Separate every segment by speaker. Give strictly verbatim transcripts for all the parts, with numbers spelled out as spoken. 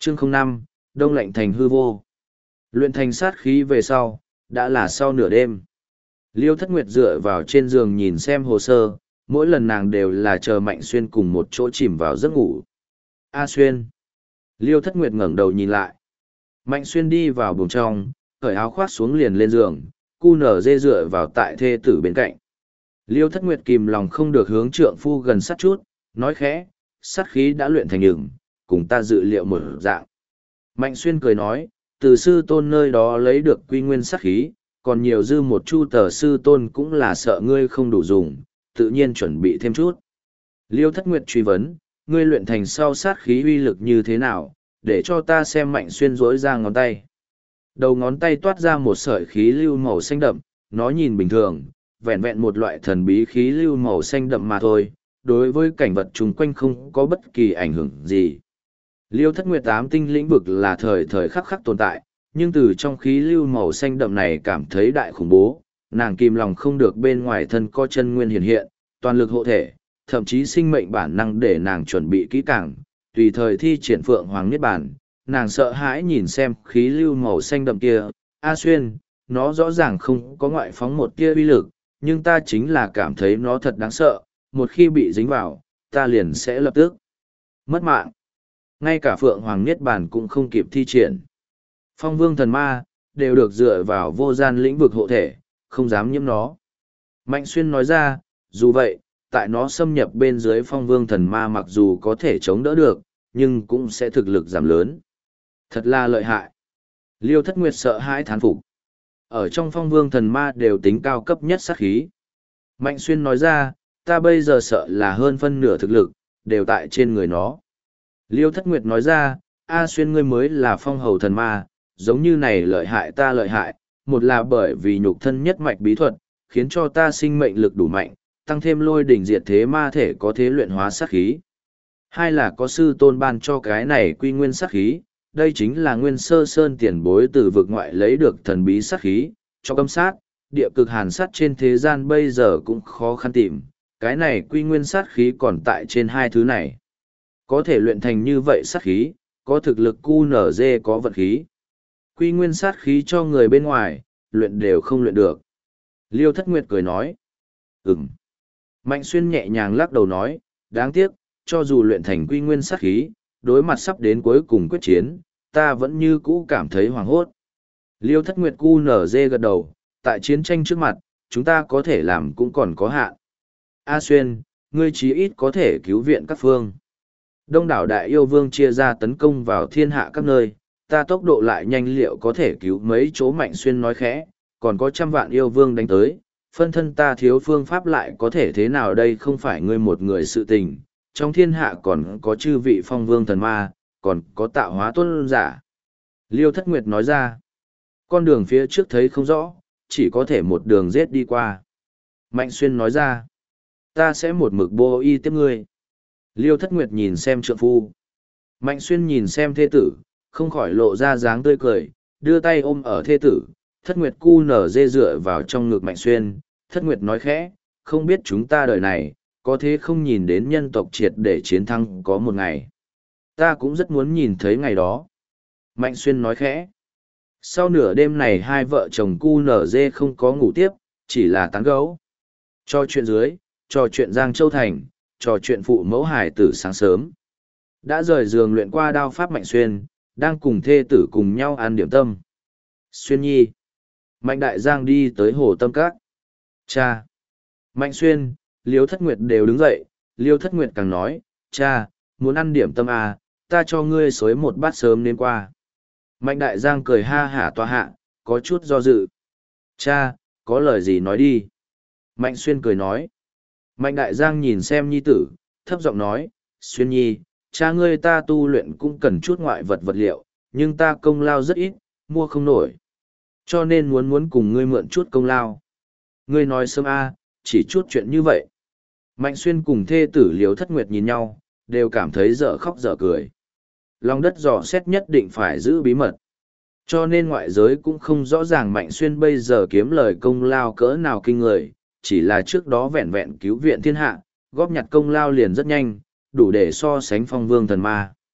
Speaker 1: Chương không năm, Đông lạnh thành hư vô. Luyện thành sát khí về sau, đã là sau nửa đêm. Liêu Thất Nguyệt dựa vào trên giường nhìn xem hồ sơ, mỗi lần nàng đều là chờ Mạnh Xuyên cùng một chỗ chìm vào giấc ngủ. A Xuyên. Liêu Thất Nguyệt ngẩng đầu nhìn lại. Mạnh Xuyên đi vào buồng trong, cởi áo khoác xuống liền lên giường, cu nở dê dựa vào tại thê tử bên cạnh. Liêu Thất Nguyệt kìm lòng không được hướng trượng phu gần sát chút, nói khẽ, sát khí đã luyện thành nhửng, cùng ta dự liệu một dạng. Mạnh Xuyên cười nói, từ sư tôn nơi đó lấy được quy nguyên sát khí, còn nhiều dư một chu tờ sư tôn cũng là sợ ngươi không đủ dùng, tự nhiên chuẩn bị thêm chút. Liêu Thất Nguyệt truy vấn, ngươi luyện thành sau sát khí uy lực như thế nào, để cho ta xem. Mạnh Xuyên rỗi ra ngón tay. Đầu ngón tay toát ra một sợi khí lưu màu xanh đậm, nó nhìn bình thường, vẹn vẹn một loại thần bí khí lưu màu xanh đậm mà thôi, đối với cảnh vật chung quanh không có bất kỳ ảnh hưởng gì. Liêu Thất Nguyệt ám tinh lĩnh vực là thời thời khắc khắc tồn tại, nhưng từ trong khí lưu màu xanh đậm này cảm thấy đại khủng bố, nàng kìm lòng không được bên ngoài thân có chân nguyên hiện hiện, toàn lực hộ thể, thậm chí sinh mệnh bản năng để nàng chuẩn bị kỹ càng, tùy thời thi triển Phượng Hoàng Niết Bàn. Nàng sợ hãi nhìn xem khí lưu màu xanh đậm kia, A Xuyên, nó rõ ràng không có ngoại phóng một tia uy lực, nhưng ta chính là cảm thấy nó thật đáng sợ, một khi bị dính vào, ta liền sẽ lập tức mất mạng. Ngay cả Phượng Hoàng Niết Bàn cũng không kịp thi triển. Phong Vương Thần Ma, đều được dựa vào vô gian lĩnh vực hộ thể, không dám nhiễm nó. Mạnh Xuyên nói ra, dù vậy, tại nó xâm nhập bên dưới Phong Vương Thần Ma mặc dù có thể chống đỡ được, nhưng cũng sẽ thực lực giảm lớn. Thật là lợi hại. Liêu Thất Nguyệt sợ hãi thán phục. Ở trong Phong Vương Thần Ma đều tính cao cấp nhất sát khí. Mạnh Xuyên nói ra, ta bây giờ sợ là hơn phân nửa thực lực, đều tại trên người nó. Liêu Thất Nguyệt nói ra, A Xuyên ngươi mới là Phong Hầu Thần Ma, giống như này lợi hại ta lợi hại, một là bởi vì nhục thân nhất mạch bí thuật, khiến cho ta sinh mệnh lực đủ mạnh, tăng thêm lôi đỉnh diệt thế ma thể có thế luyện hóa sát khí. Hai là có sư tôn ban cho cái này quy nguyên sát khí, đây chính là nguyên sơ sơn tiền bối từ vực ngoại lấy được thần bí sát khí, cho cấm sát, địa cực hàn sát trên thế gian bây giờ cũng khó khăn tìm, cái này quy nguyên sát khí còn tại trên hai thứ này. Có thể luyện thành như vậy sát khí, có thực lực cu nở dê có vận khí. Quy nguyên sát khí cho người bên ngoài, luyện đều không luyện được. Liêu Thất Nguyệt cười nói. Ừm. Mạnh Xuyên nhẹ nhàng lắc đầu nói, đáng tiếc, cho dù luyện thành quy nguyên sát khí, đối mặt sắp đến cuối cùng quyết chiến, ta vẫn như cũ cảm thấy hoảng hốt. Liêu Thất Nguyệt cu nở dê gật đầu, tại chiến tranh trước mặt, chúng ta có thể làm cũng còn có hạn. A Xuyên, ngươi chí ít có thể cứu viện các phương. Đông đảo đại yêu vương chia ra tấn công vào thiên hạ các nơi, ta tốc độ lại nhanh liệu có thể cứu mấy chỗ. Mạnh Xuyên nói khẽ, còn có trăm vạn yêu vương đánh tới, phân thân ta thiếu phương pháp lại có thể thế nào đây, không phải ngươi một người sự tình, trong thiên hạ còn có chư vị Phong Vương Thần Ma, còn có tạo hóa tuân giả. Liêu Thất Nguyệt nói ra, con đường phía trước thấy không rõ, chỉ có thể một đường giết đi qua. Mạnh Xuyên nói ra, ta sẽ một mực bô y tiếp ngươi. Liêu Thất Nguyệt nhìn xem trượng phu. Mạnh Xuyên nhìn xem thê tử, không khỏi lộ ra dáng tươi cười, đưa tay ôm ở thê tử. Thất Nguyệt cu nở dê dựa vào trong ngực Mạnh Xuyên. Thất Nguyệt nói khẽ, không biết chúng ta đời này, có thế không nhìn đến nhân tộc triệt để chiến thắng có một ngày. Ta cũng rất muốn nhìn thấy ngày đó. Mạnh Xuyên nói khẽ. Sau nửa đêm này hai vợ chồng cu nở dê không có ngủ tiếp, chỉ là tán gấu. Cho chuyện dưới, trò chuyện Giang Châu Thành, trò chuyện phụ mẫu hải tử sáng sớm. Đã rời giường luyện qua đao pháp Mạnh Xuyên, đang cùng thê tử cùng nhau ăn điểm tâm. Xuyên nhi. Mạnh Đại Giang đi tới hồ tâm các. Cha. Mạnh Xuyên, Liêu Thất Nguyệt đều đứng dậy, Liêu Thất Nguyệt càng nói, cha, muốn ăn điểm tâm à, ta cho ngươi xối một bát sớm đến qua. Mạnh Đại Giang cười ha hả tòa hạ, có chút do dự. Cha, có lời gì nói đi. Mạnh Xuyên cười nói. Mạnh Đại Giang nhìn xem nhi tử, thấp giọng nói, Xuyên nhi, cha ngươi ta tu luyện cũng cần chút ngoại vật vật liệu, nhưng ta công lao rất ít, mua không nổi. Cho nên muốn muốn cùng ngươi mượn chút công lao. Ngươi nói sớm a, chỉ chút chuyện như vậy. Mạnh Xuyên cùng thê tử Liêu Thất Nguyệt nhìn nhau, đều cảm thấy dở khóc dở cười. Lòng đất dò xét nhất định phải giữ bí mật. Cho nên ngoại giới cũng không rõ ràng Mạnh Xuyên bây giờ kiếm lời công lao cỡ nào kinh người, chỉ là trước đó vẹn vẹn cứu viện thiên hạ, góp nhặt công lao liền rất nhanh, đủ để so sánh Phong Vương Thần Ma.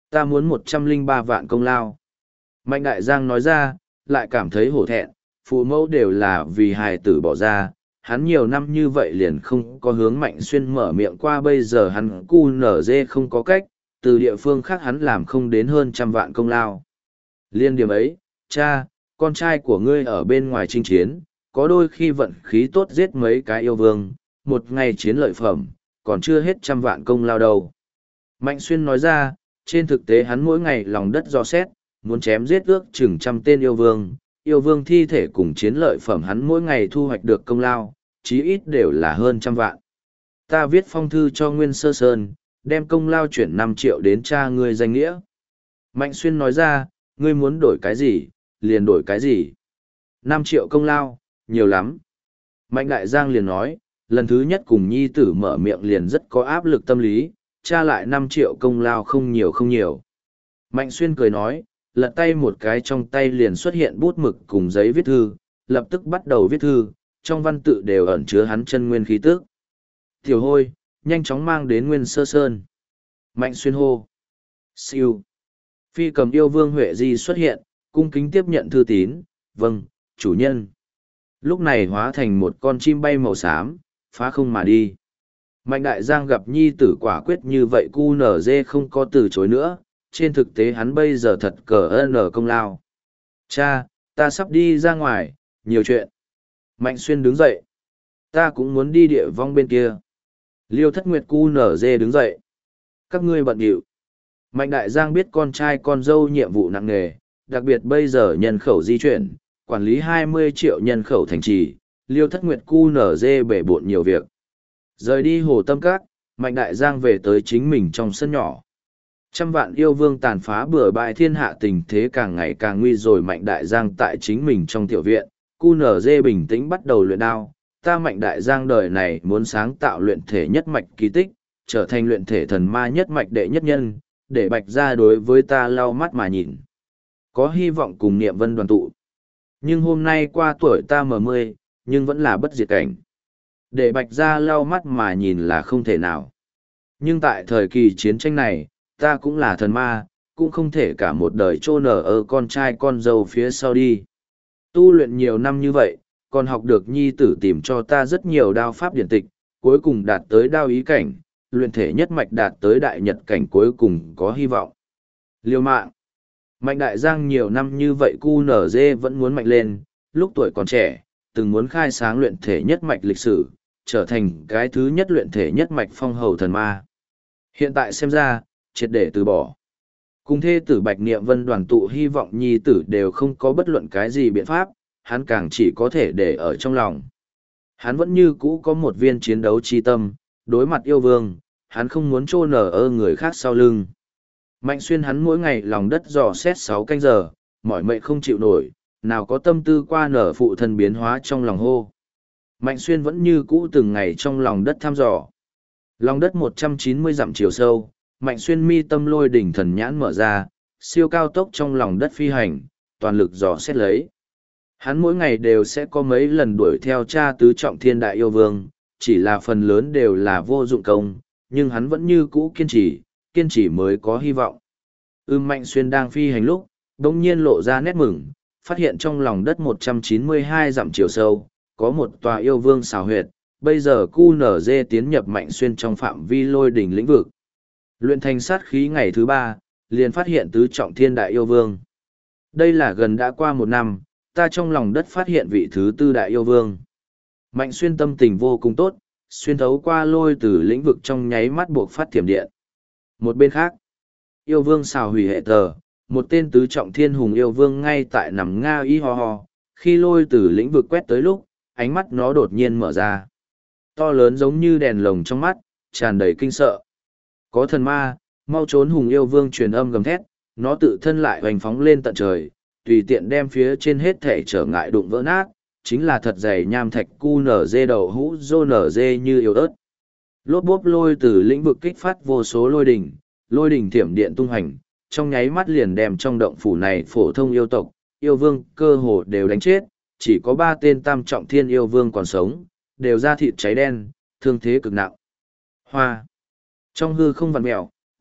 Speaker 1: Ta muốn một trăm linh ba vạn công lao. Mạnh Đại Giang nói ra, lại cảm thấy hổ thẹn, phụ mẫu đều là vì hài tử bỏ ra, hắn nhiều năm như vậy liền không có hướng Mạnh Xuyên mở miệng qua, bây giờ hắn cu nở dê không có cách, từ địa phương khác hắn làm không đến hơn trăm vạn công lao. Liên điểm ấy, cha, con trai của ngươi ở bên ngoài chinh chiến, có đôi khi vận khí tốt giết mấy cái yêu vương, một ngày chiến lợi phẩm, còn chưa hết trăm vạn công lao đâu. Mạnh Xuyên nói ra, trên thực tế hắn mỗi ngày lòng đất dò xét, muốn chém giết ước chừng trăm tên yêu vương, yêu vương thi thể cùng chiến lợi phẩm hắn mỗi ngày thu hoạch được công lao, chí ít đều là hơn trăm vạn. Ta viết phong thư cho Nguyên Sơ Sơn, đem công lao chuyển năm triệu đến cha ngươi danh nghĩa. Mạnh Xuyên nói ra, ngươi muốn đổi cái gì, liền đổi cái gì. Năm triệu công lao, nhiều lắm. Mạnh Đại Giang liền nói, lần thứ nhất cùng nhi tử mở miệng liền rất có áp lực tâm lý, cha lại năm triệu công lao không nhiều không nhiều. Mạnh Xuyên cười nói, lật tay một cái trong tay liền xuất hiện bút mực cùng giấy viết thư, lập tức bắt đầu viết thư, trong văn tự đều ẩn chứa hắn chân nguyên khí tức. Tiểu Hôi, nhanh chóng mang đến Nguyên Sơ Sơn. Mạnh Xuyên hô. Siêu. Phi cầm yêu vương Huệ Di xuất hiện, cung kính tiếp nhận thư tín, vâng, chủ nhân. Lúc này hóa thành một con chim bay màu xám, phá không mà đi. Mạnh Đại Giang gặp nhi tử quả quyết như vậy cu nở dê không có từ chối nữa, trên thực tế hắn bây giờ thật cờ ơn ở công lao. Cha, ta sắp đi ra ngoài, nhiều chuyện. Mạnh Xuyên đứng dậy. Ta cũng muốn đi địa vong bên kia. Liêu Thất Nguyệt cu nở dê đứng dậy. Các ngươi bận điệu. Mạnh Đại Giang biết con trai con dâu nhiệm vụ nặng nề, đặc biệt bây giờ nhân khẩu di chuyển, quản lý hai mươi triệu nhân khẩu thành trì, Liêu Thất Nguyệt cu nở dê bể bộn nhiều việc. Rời đi Hồ Tâm Các, Mạnh Đại Giang về tới chính mình trong sân nhỏ. Trăm vạn yêu vương tàn phá bừa bãi thiên hạ, tình thế càng ngày càng nguy rồi. Mạnh Đại Giang tại chính mình trong tiểu viện, cu nở dê bình tĩnh bắt đầu luyện đao. Ta Mạnh Đại Giang đời này muốn sáng tạo luyện thể nhất mạch kỳ tích, trở thành luyện thể thần ma nhất mạch đệ nhất nhân, để Bạch gia đối với ta lau mắt mà nhìn. Có hy vọng cùng Niệm Vân đoàn tụ. Nhưng hôm nay qua tuổi ta mờ mươi, nhưng vẫn là bất diệt cảnh. Để Bạch gia lau mắt mà nhìn là không thể nào. Nhưng tại thời kỳ chiến tranh này, ta cũng là thần ma, cũng không thể cả một đời trô nở ở con trai con dâu phía sau đi. Tu luyện nhiều năm như vậy, còn học được nhi tử tìm cho ta rất nhiều đao pháp điển tịch, cuối cùng đạt tới đao ý cảnh, luyện thể nhất mạch đạt tới đại nhật cảnh, cuối cùng có hy vọng. Liêu mạng. Mạnh Đại Giang nhiều năm như vậy cu nở dê vẫn muốn mạnh lên, lúc tuổi còn trẻ, từng muốn khai sáng luyện thể nhất mạch lịch sử, trở thành cái thứ nhất luyện thể nhất mạch phong hầu thần ma. Hiện tại xem ra, triệt để từ bỏ. Cùng thê tử Bạch Niệm Vân đoàn tụ hy vọng nhi tử đều không có bất luận cái gì biện pháp, hắn càng chỉ có thể để ở trong lòng. Hắn vẫn như cũ có một viên chiến đấu chi tâm, đối mặt yêu vương, hắn không muốn trô nở ơ người khác sau lưng. Mạnh Xuyên hắn mỗi ngày lòng đất dò xét sáu canh giờ, mỏi mệt không chịu nổi, nào có tâm tư qua nở phụ thân biến hóa trong lòng hô. Mạnh Xuyên vẫn như cũ từng ngày trong lòng đất thăm dò. Lòng đất một trăm chín mươi dặm chiều sâu, Mạnh Xuyên mi tâm lôi đỉnh thần nhãn mở ra, siêu cao tốc trong lòng đất phi hành, toàn lực dò xét lấy. Hắn mỗi ngày đều sẽ có mấy lần đuổi theo cha tứ trọng thiên đại yêu vương, chỉ là phần lớn đều là vô dụng công, nhưng hắn vẫn như cũ kiên trì, kiên trì mới có hy vọng. Ưm Mạnh Xuyên đang phi hành lúc, đống nhiên lộ ra nét mừng, phát hiện trong lòng đất một trăm chín mươi hai dặm chiều sâu, có một tòa yêu vương xào huyệt, bây giờ cu nở dê tiến nhập Mạnh Xuyên trong phạm vi lôi đỉnh lĩnh vực. Luyện thành sát khí ngày thứ ba, liền phát hiện tứ trọng thiên đại yêu vương. Đây là gần đã qua một năm, ta trong lòng đất phát hiện vị thứ tư đại yêu vương. Mạnh Xuyên tâm tình vô cùng tốt, xuyên thấu qua lôi từ lĩnh vực trong nháy mắt buộc phát thiểm điện. Một bên khác, yêu vương xào hủy hệ tờ, một tên tứ trọng thiên hùng yêu vương ngay tại nằm nga y ho ho, khi lôi từ lĩnh vực quét tới lúc, ánh mắt nó đột nhiên mở ra. To lớn giống như đèn lồng trong mắt, tràn đầy kinh sợ. Có thần ma, mau trốn, hùng yêu vương truyền âm gầm thét, nó tự thân lại hoành phóng lên tận trời, tùy tiện đem phía trên hết thể trở ngại đụng vỡ nát, chính là thật dày nham thạch cu nở dê đầu hũ rô nở dê như yếu ớt. Lốp bốp lôi từ lĩnh vực kích phát vô số lôi đỉnh, lôi đỉnh thiểm điện tung hành, trong nháy mắt liền đem trong động phủ này phổ thông yêu tộc, yêu vương cơ hồ đều đánh chết, chỉ có ba tên tam trọng thiên yêu vương còn sống, đều da thịt cháy đen, thương thế cực nặng. Hoa. Trong hư không vặn mẹo,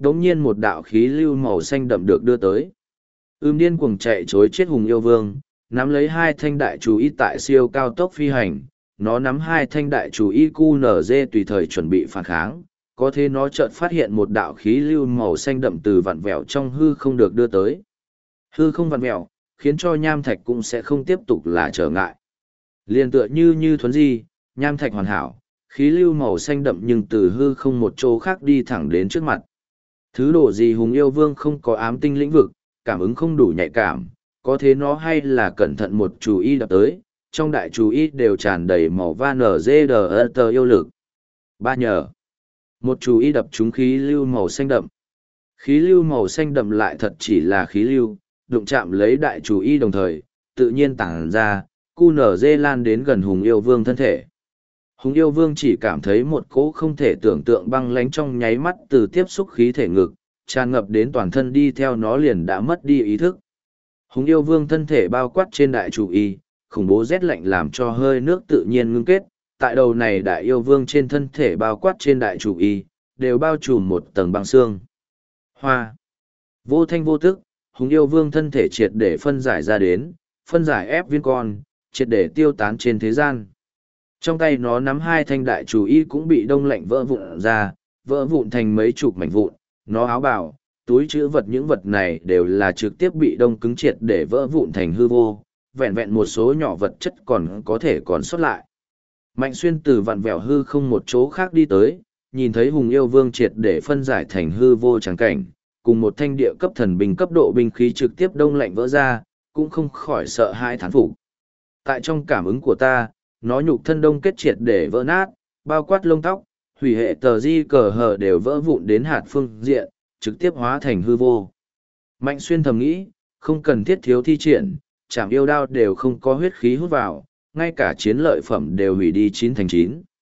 Speaker 1: đống nhiên một đạo khí lưu màu xanh đậm được đưa tới. Ưm điên cuồng chạy chối chết Hùng Yêu Vương, nắm lấy hai thanh đại chú ý tại siêu cao tốc phi hành, nó nắm hai thanh đại chú ý cu nở dê tùy thời chuẩn bị phản kháng, có thế nó chợt phát hiện một đạo khí lưu màu xanh đậm từ vặn vẹo trong hư không được đưa tới. Hư không vặn vẹo, khiến cho nham thạch cũng sẽ không tiếp tục là trở ngại. Liên tựa như như thuấn di, nham thạch hoàn hảo, khí lưu màu xanh đậm nhưng từ hư không một chỗ khác đi thẳng đến trước mặt. Thứ đồ gì Hùng Yêu Vương không có ám tinh lĩnh vực, cảm ứng không đủ nhạy cảm, có thế nó hay là cẩn thận một chú ý đập tới, trong đại chú ý đều tràn đầy màu van nở dê đờ tờ yêu lực. Ba nhờ. Một chú ý đập trúng khí lưu màu xanh đậm. Khí lưu màu xanh đậm lại thật chỉ là khí lưu, đụng chạm lấy đại chú ý đồng thời, tự nhiên tản ra, cu nở dê lan đến gần Hùng Yêu Vương thân thể. Hùng Yêu Vương chỉ cảm thấy một cỗ không thể tưởng tượng băng lánh trong nháy mắt từ tiếp xúc khí thể ngực, tràn ngập đến toàn thân đi theo nó liền đã mất đi ý thức. Hùng Yêu Vương thân thể bao quát trên đại chủ y, khủng bố rét lạnh làm cho hơi nước tự nhiên ngưng kết, tại đầu này đại yêu vương trên thân thể bao quát trên đại chủ y, đều bao trùm một tầng băng xương. Hoa. Vô thanh vô tức, Hùng Yêu Vương thân thể triệt để phân giải ra đến, phân giải ép viên con, triệt để tiêu tán trên thế gian. Trong tay nó nắm hai thanh đại chủ y cũng bị đông lạnh vỡ vụn ra, vỡ vụn thành mấy chục mảnh vụn, nó áo bào, túi chữ vật những vật này đều là trực tiếp bị đông cứng triệt để vỡ vụn thành hư vô, vẹn vẹn một số nhỏ vật chất còn có thể còn sót lại. Mạnh Xuyên từ vặn vẹo hư không một chỗ khác đi tới, nhìn thấy Hùng Yêu Vương triệt để phân giải thành hư vô trắng cảnh, cùng một thanh địa cấp thần binh cấp độ binh khí trực tiếp đông lạnh vỡ ra, cũng không khỏi sợ hãi thán phục. Tại trong cảm ứng của ta, nó nhục thân đông kết triệt để vỡ nát, bao quát lông tóc, hủy hệ tờ di cờ hờ đều vỡ vụn đến hạt phương diện, trực tiếp hóa thành hư vô. Mạnh Xuyên thầm nghĩ, không cần thiết thiếu thi triển, chảm yêu đao đều không có huyết khí hút vào, ngay cả chiến lợi phẩm đều hủy đi chín thành chín.